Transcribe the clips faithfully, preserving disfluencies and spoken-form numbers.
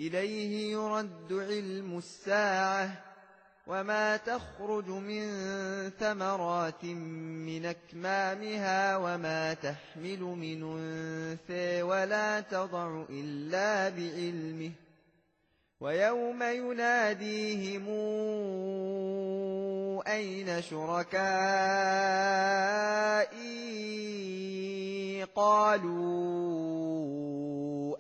إليه يرد علم الساعة وما تخرج من ثمرات من أكمامها وما تحمل من أنثى ولا تضع إلا بعلمه ويوم يناديهم أين شركائي قالوا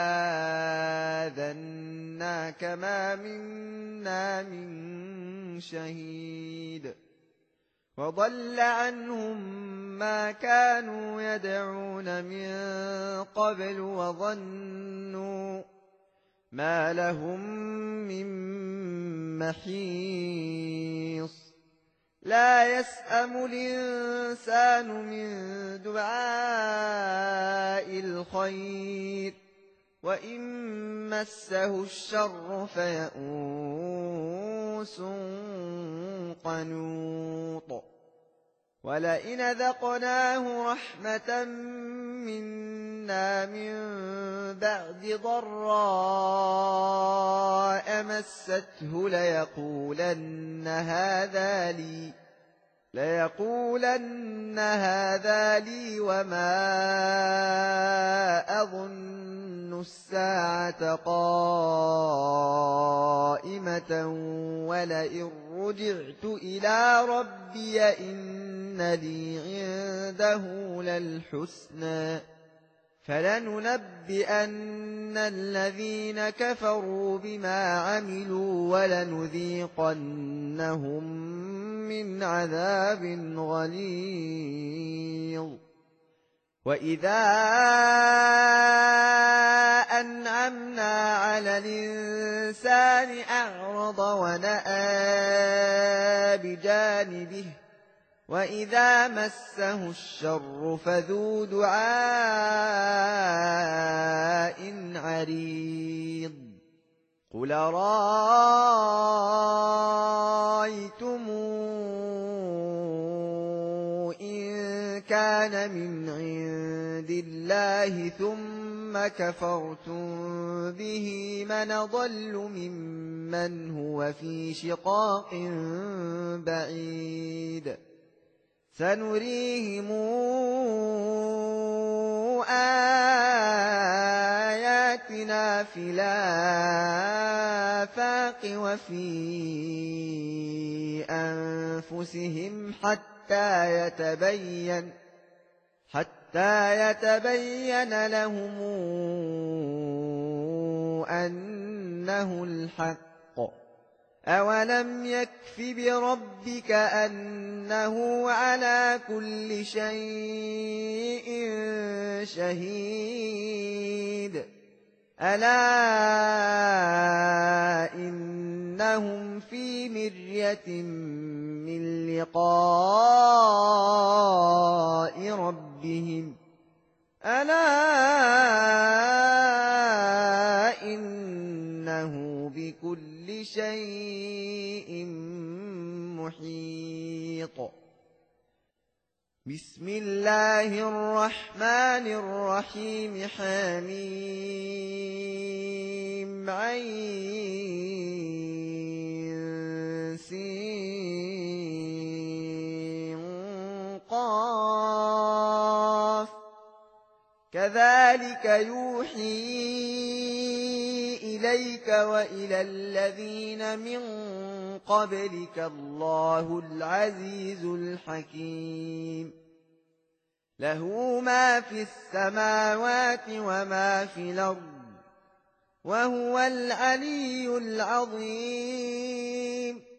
آذناك ما منا من شهيد وضل عنهم ما كانوا يدعون من قبل وظنوا ما لهم من محيص لا يسأم الإنسان من دعاء الخير وإن مسه الشر فيئوس قنوط ولئن ذقناه رحمة منا من بعد ضراء مسته ليقولن هذا لي ليقولن هذا لي وما أظن الساعة قائمة ولئن رجعت إلى ربي إن لي عنده للحسنى فلننبئن الذين كفروا بما عملوا ولنذيقنهم من عذاب غليظ وإذا أنعمنا على الإنسان أعرض ونأى بجانبه وإذا مسه الشر فذو دعاء عريض قل رأيتم إن كان من عند الله ثم كفرتم به من أضل ممن هو في شقاق بعيد سنريهم آياتنا في الآفاق وفي أنفسهم حتى يتبين حتى يتبين لهم أنه الحق أولم يكف بربك أنه على كل شيء شهيد ألا إنهم في مرية من لقاء ربهم ألا إنه بكل شيء محيط بسم الله الرحمن الرحيم حميم عين سين قاف كذلك يوحي إليك وإلى الذين من قبلك الله العزيز الحكيم له ما في السماوات وما في الأرض وهو العلي العظيم